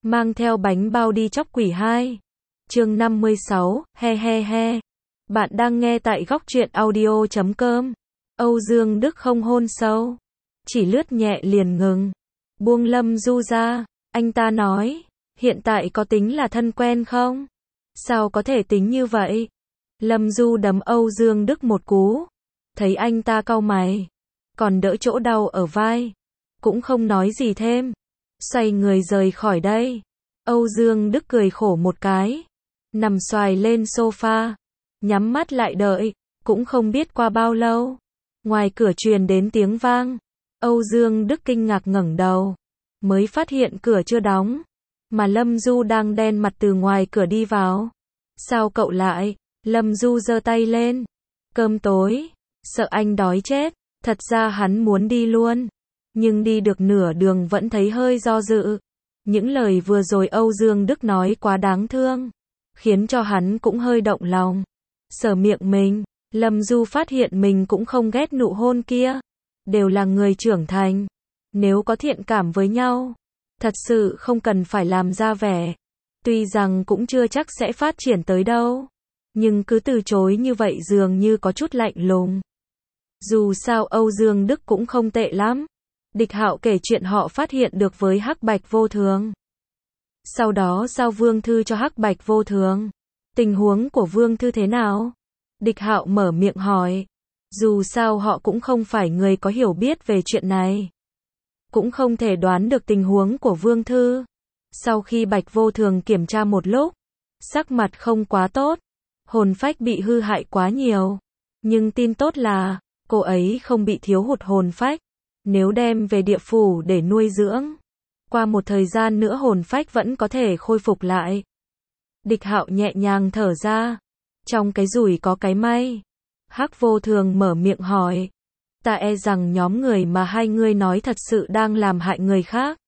mang theo bánh bao đi chóc quỷ 2. Chương 56, he he he. Bạn đang nghe tại góc truyện audio.com. Âu Dương Đức không hôn sâu, chỉ lướt nhẹ liền ngừng. Buông Lâm Du ra, anh ta nói, hiện tại có tính là thân quen không? Sao có thể tính như vậy? Lâm Du đấm Âu Dương Đức một cú, thấy anh ta cau mày, còn đỡ chỗ đau ở vai, cũng không nói gì thêm, xoay người rời khỏi đây. Âu Dương Đức cười khổ một cái, nằm xoài lên sofa, nhắm mắt lại đợi, cũng không biết qua bao lâu, ngoài cửa truyền đến tiếng vang. Âu Dương Đức kinh ngạc ngẩng đầu, mới phát hiện cửa chưa đóng, mà Lâm Du đang đen mặt từ ngoài cửa đi vào. Sao cậu lại? Lâm Du giơ tay lên. Cơm tối, sợ anh đói chết. Thật ra hắn muốn đi luôn, nhưng đi được nửa đường vẫn thấy hơi do dự. Những lời vừa rồi Âu Dương Đức nói quá đáng thương, khiến cho hắn cũng hơi động lòng. Sờ miệng mình, Lâm Du phát hiện mình cũng không ghét nụ hôn kia. Đều là người trưởng thành, nếu có thiện cảm với nhau, thật sự không cần phải làm ra vẻ. Tuy rằng cũng chưa chắc sẽ phát triển tới đâu, nhưng cứ từ chối như vậy dường như có chút lạnh lùng. Dù sao Âu Dương Đức cũng không tệ lắm. Địch Hạo kể chuyện họ phát hiện được với Hắc Bạch Vô Thường, sau đó giao Vương Thư cho Hắc Bạch Vô Thường. Tình huống của Vương Thư thế nào? Địch Hạo mở miệng hỏi. Dù sao họ cũng không phải người có hiểu biết về chuyện này, cũng không thể đoán được tình huống của Vương Thư. Sau khi Bạch Vô Thường kiểm tra một lúc, sắc mặt không quá tốt, hồn phách bị hư hại quá nhiều. Nhưng tin tốt là, cô ấy không bị thiếu hụt hồn phách. Nếu đem về địa phủ để nuôi dưỡng, qua một thời gian nữa hồn phách vẫn có thể khôi phục lại. Địch Hạo nhẹ nhàng thở ra. Trong cái rủi có cái may. Hắc Vô Thường mở miệng hỏi. Ta e rằng nhóm người mà hai ngươi nói thật sự đang làm hại người khác.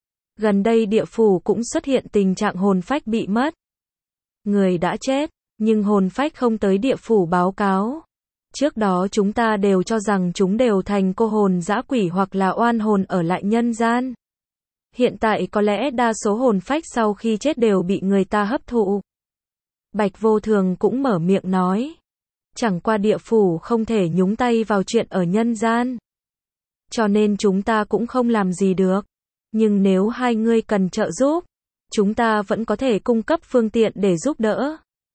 Gần đây địa phủ cũng xuất hiện tình trạng hồn phách bị mất. Người đã chết, nhưng hồn phách không tới địa phủ báo cáo. Trước đó chúng ta đều cho rằng chúng đều thành cô hồn dã quỷ hoặc là oan hồn ở lại nhân gian. Hiện tại có lẽ đa số hồn phách sau khi chết đều bị người ta hấp thụ. Bạch Vô Thường cũng mở miệng nói. Chẳng qua địa phủ không thể nhúng tay vào chuyện ở nhân gian, cho nên chúng ta cũng không làm gì được. Nhưng nếu hai ngươi cần trợ giúp, chúng ta vẫn có thể cung cấp phương tiện để giúp đỡ.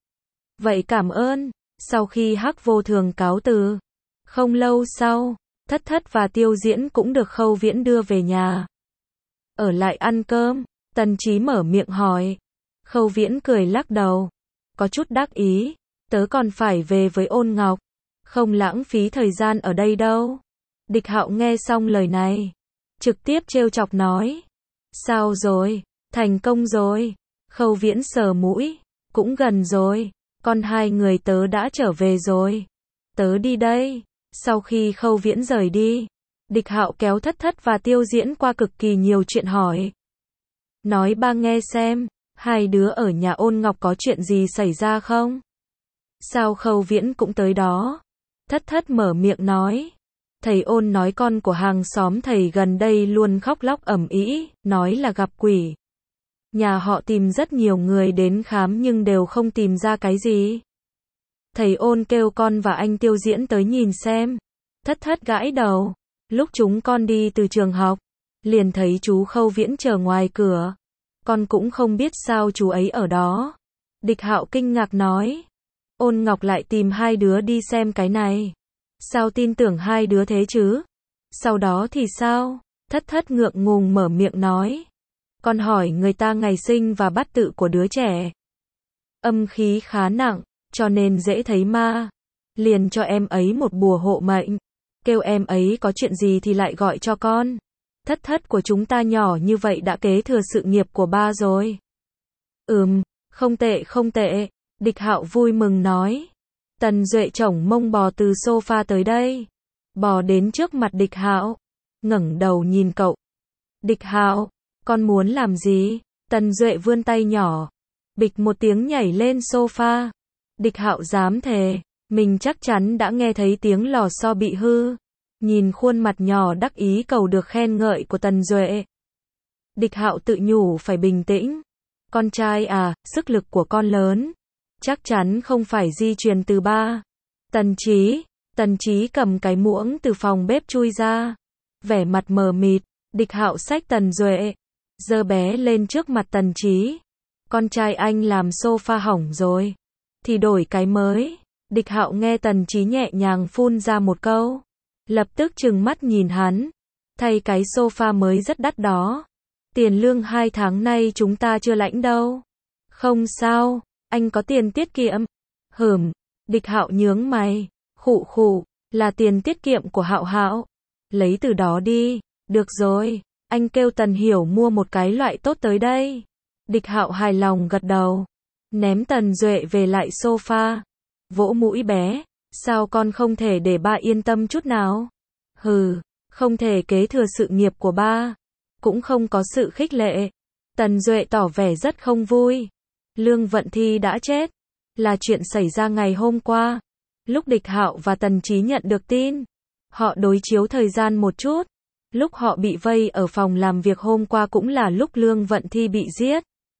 Vậy cảm ơn. Sau khi Hắc Vô Thường cáo từ, không lâu sau, Thất Thất và Tiêu Diễn cũng được Khâu Viễn đưa về nhà. Ở lại ăn cơm, Tần Chí mở miệng hỏi. Khâu Viễn cười lắc đầu, có chút đắc ý. Tớ còn phải về với Ôn Ngọc, không lãng phí thời gian ở đây đâu. Địch Hạo nghe xong lời này, trực tiếp trêu chọc nói. Sao rồi? Thành công rồi. Khâu Viễn sờ mũi, cũng gần rồi. Con hai người tớ đã trở về rồi. Tớ đi đây. Sau khi Khâu Viễn rời đi, Địch Hạo kéo Thất Thất và Tiêu Diễn qua cực kỳ nhiều chuyện hỏi. Nói ba nghe xem, hai đứa ở nhà Ôn Ngọc có chuyện gì xảy ra không? Sao Khâu Viễn cũng tới đó? Thất Thất mở miệng nói. Thầy Ôn nói con của hàng xóm thầy gần đây luôn khóc lóc ầm ĩ, nói là gặp quỷ. Nhà họ tìm rất nhiều người đến khám nhưng đều không tìm ra cái gì. Thầy Ôn kêu con và anh Tiêu Diễn tới nhìn xem. Thất Thất gãi đầu. Lúc chúng con đi từ trường học, liền thấy chú Khâu Viễn chờ ngoài cửa. Con cũng không biết sao chú ấy ở đó. Địch Hạo kinh ngạc nói. Ôn Ngọc lại tìm hai đứa đi xem cái này. Sao tin tưởng hai đứa thế chứ? Sau đó thì sao? Thất Thất ngượng ngùng mở miệng nói. Con hỏi người ta ngày sinh và bát tự của đứa trẻ. Âm khí khá nặng, cho nên dễ thấy ma. Liền cho em ấy một bùa hộ mệnh. Kêu em ấy có chuyện gì thì lại gọi cho con. Thất Thất của chúng ta nhỏ như vậy đã kế thừa sự nghiệp của ba rồi. Không tệ không tệ. Địch Hạo vui mừng nói. Tần Duệ chổng mông bò từ sofa tới đây, bò đến trước mặt Địch Hạo, ngẩng đầu nhìn cậu. Địch Hạo, con muốn làm gì? Tần Duệ vươn tay nhỏ, bịch một tiếng nhảy lên sofa. Địch Hạo dám thề, mình chắc chắn đã nghe thấy tiếng lò xo bị hư. Nhìn khuôn mặt nhỏ đắc ý cầu được khen ngợi của Tần Duệ, Địch Hạo tự nhủ phải bình tĩnh. Con trai à, sức lực của con lớn. Chắc chắn không phải di truyền từ ba. Tần Chí cầm cái muỗng từ phòng bếp chui ra. Vẻ mặt mờ mịt, Địch Hạo xách Tần Duệ. Giơ bé lên trước mặt Tần Chí. Con trai anh làm sofa hỏng rồi. Thì đổi cái mới. Địch Hạo nghe Tần Chí nhẹ nhàng phun ra một câu. Lập tức trừng mắt nhìn hắn. Thay cái sofa mới rất đắt đó. Tiền lương 2 tháng nay chúng ta chưa lãnh đâu. Không sao, anh có tiền tiết kiệm. Địch Hạo nhướng mày. Khụ, là tiền tiết kiệm của Hạo Hạo. Lấy từ đó đi. Được rồi, anh kêu Tần Hiểu mua một cái loại tốt tới đây. Địch Hạo hài lòng gật đầu. Ném Tần Duệ về lại sofa. Vỗ mũi bé. Sao con không thể để ba yên tâm chút nào? Không thể kế thừa sự nghiệp của ba. Cũng không có sự khích lệ. Tần Duệ tỏ vẻ rất không vui. Lương Vận Thi đã chết. Là chuyện xảy ra ngày hôm qua. Lúc Địch Hạo và Tần Chí nhận được tin. Họ đối chiếu thời gian một chút. Lúc họ bị vây ở phòng làm việc hôm qua cũng là lúc Lương Vận Thi bị giết.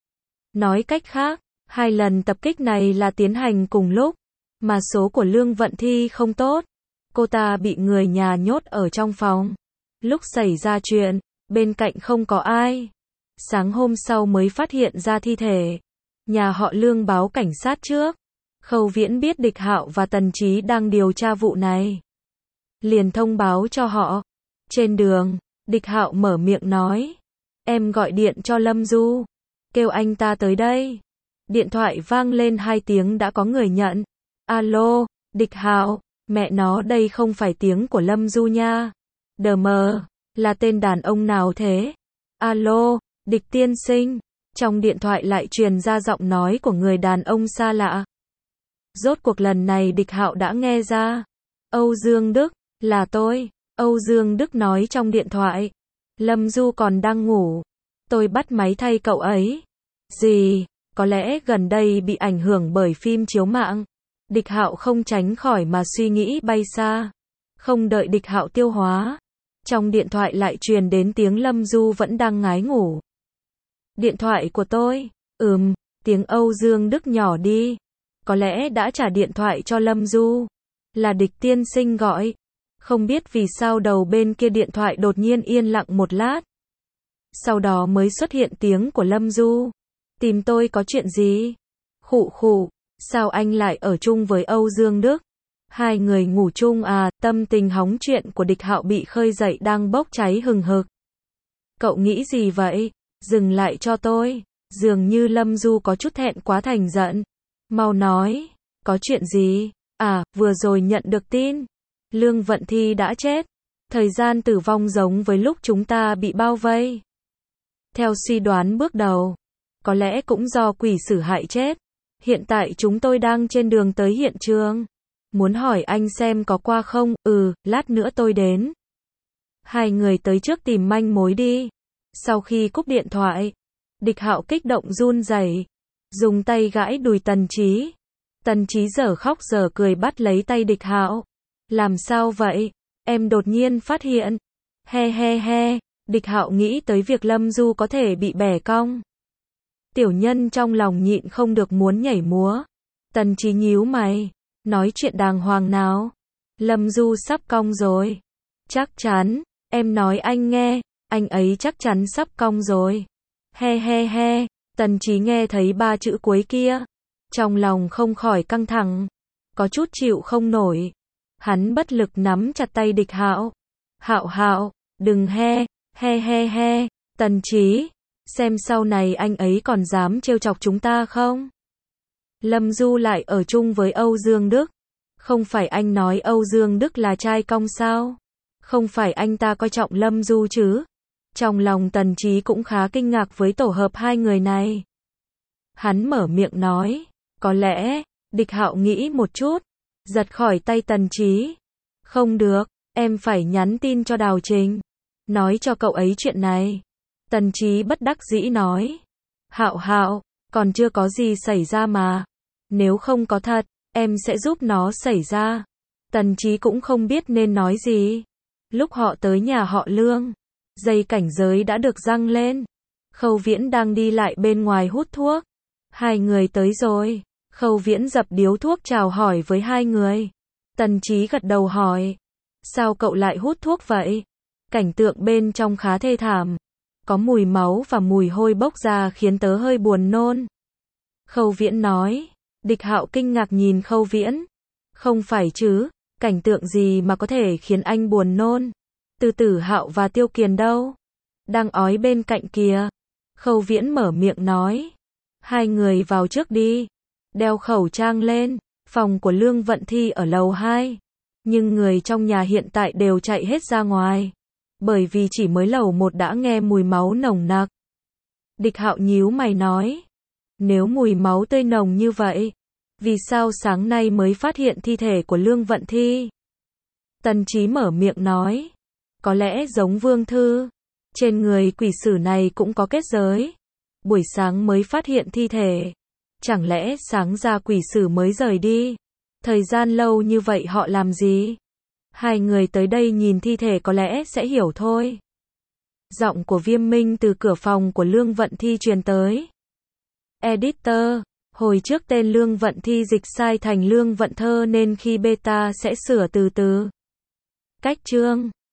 Nói cách khác, 2 lần tập kích này là tiến hành cùng lúc. Mà số của Lương Vận Thi không tốt. Cô ta bị người nhà nhốt ở trong phòng. Lúc xảy ra chuyện, bên cạnh không có ai. Sáng hôm sau mới phát hiện ra thi thể. Nhà họ Lương báo cảnh sát trước. Khâu Viễn biết Địch Hạo và Tần Chí đang điều tra vụ này. Liền thông báo cho họ. Trên đường, Địch Hạo mở miệng nói. Em gọi điện cho Lâm Du. Kêu anh ta tới đây. Điện thoại vang lên 2 tiếng đã có người nhận. Alo, Địch Hạo, mẹ nó đây không phải tiếng của Lâm Du nha. Đờ mờ, là tên đàn ông nào thế? Alo, Địch tiên sinh. Trong điện thoại lại truyền ra giọng nói của người đàn ông xa lạ. Rốt cuộc lần này Địch Hạo đã nghe ra. Âu Dương Đức, là tôi. Âu Dương Đức nói trong điện thoại. Lâm Du còn đang ngủ. Tôi bắt máy thay cậu ấy. Gì? Có lẽ gần đây bị ảnh hưởng bởi phim chiếu mạng. Địch Hạo không tránh khỏi mà suy nghĩ bay xa. Không đợi Địch Hạo tiêu hóa. Trong điện thoại lại truyền đến tiếng Lâm Du vẫn đang ngái ngủ. Điện thoại của tôi. Tiếng Âu Dương Đức nhỏ đi. Có lẽ đã trả điện thoại cho Lâm Du. Là Địch tiên sinh gọi. Không biết vì sao đầu bên kia điện thoại đột nhiên yên lặng một lát. Sau đó mới xuất hiện tiếng của Lâm Du. Tìm tôi có chuyện gì? Khụ, sao anh lại ở chung với Âu Dương Đức? 2 người ngủ chung à? Tâm tình hóng chuyện của Địch Hạo bị khơi dậy đang bốc cháy hừng hực. Cậu nghĩ gì vậy? Dừng lại cho tôi. Dường như Lâm Du có chút thẹn quá thành giận. Mau nói. Có chuyện gì? À, vừa rồi nhận được tin. Lương Vận Thi đã chết. Thời gian tử vong giống với lúc chúng ta bị bao vây. Theo suy đoán bước đầu, có lẽ cũng do quỷ sử hại chết. Hiện tại chúng tôi đang trên đường tới hiện trường. Muốn hỏi anh xem có qua không? Lát nữa tôi đến. 2 người tới trước tìm manh mối đi. Sau khi cúp điện thoại, Địch Hạo kích động run rẩy, dùng tay gãi đùi Tần Chí. Tần Chí dở khóc dở cười bắt lấy tay Địch Hạo. Làm sao vậy? Em đột nhiên phát hiện. He. Địch Hạo nghĩ tới việc Lâm Du có thể bị bẻ cong. Tiểu nhân trong lòng nhịn không được muốn nhảy múa. Tần Chí nhíu mày. Nói chuyện đàng hoàng nào. Lâm Du sắp cong rồi. Chắc chắn. Em nói anh nghe. Anh ấy chắc chắn sắp cong rồi. He. Tần Chí nghe thấy 3 chữ cuối kia. Trong lòng không khỏi căng thẳng. Có chút chịu không nổi. Hắn bất lực nắm chặt tay Địch Hạo. Hạo, đừng he. Tần Chí, xem sau này anh ấy còn dám trêu chọc chúng ta không? Lâm Du lại ở chung với Âu Dương Đức. Không phải anh nói Âu Dương Đức là trai cong sao? Không phải anh ta coi trọng Lâm Du chứ? Trong lòng Tần Chí cũng khá kinh ngạc với tổ hợp 2 người này. Hắn mở miệng nói, có lẽ. Địch Hạo nghĩ một chút, giật khỏi tay Tần Chí. Không được, em phải nhắn tin cho Đào Trình, nói cho cậu ấy chuyện này. Tần Chí bất đắc dĩ nói. Hạo, còn chưa có gì xảy ra mà. Nếu không có thật, em sẽ giúp nó xảy ra. Tần Chí cũng không biết nên nói gì. Lúc họ tới nhà họ Lương, dây cảnh giới đã được giăng lên. Khâu Viễn đang đi lại bên ngoài hút thuốc. Hai người tới rồi. Khâu Viễn dập điếu thuốc chào hỏi với hai người. Tần Chí gật đầu hỏi. Sao cậu lại hút thuốc vậy? Cảnh tượng bên trong khá thê thảm. Có mùi máu và mùi hôi bốc ra khiến tớ hơi buồn nôn. Khâu Viễn nói. Địch Hạo kinh ngạc nhìn Khâu Viễn. Không phải chứ, cảnh tượng gì mà có thể khiến anh buồn nôn? Từ Tử Hạo và Tiêu Kiền đâu? Đang ói bên cạnh kìa. Khâu Viễn mở miệng nói. Hai người vào trước đi. Đeo khẩu trang lên. Phòng của Lương Vận Thi ở lầu 2. Nhưng người trong nhà hiện tại đều chạy hết ra ngoài. Bởi vì chỉ mới lầu 1 đã nghe mùi máu nồng nặc. Địch Hạo nhíu mày nói. Nếu mùi máu tươi nồng như vậy, vì sao sáng nay mới phát hiện thi thể của Lương Vận Thi? Tần Chí mở miệng nói. Có lẽ giống Vương Thư. Trên người quỷ sử này cũng có kết giới. Buổi sáng mới phát hiện thi thể. Chẳng lẽ sáng ra quỷ sử mới rời đi? Thời gian lâu như vậy họ làm gì? Hai người tới đây nhìn thi thể có lẽ sẽ hiểu thôi. Giọng của Viêm Minh từ cửa phòng của Lương Vận Thi truyền tới. Editor, hồi trước tên Lương Vận Thi dịch sai thành Lương Vận Thơ nên khi beta sẽ sửa từ từ. Cách chương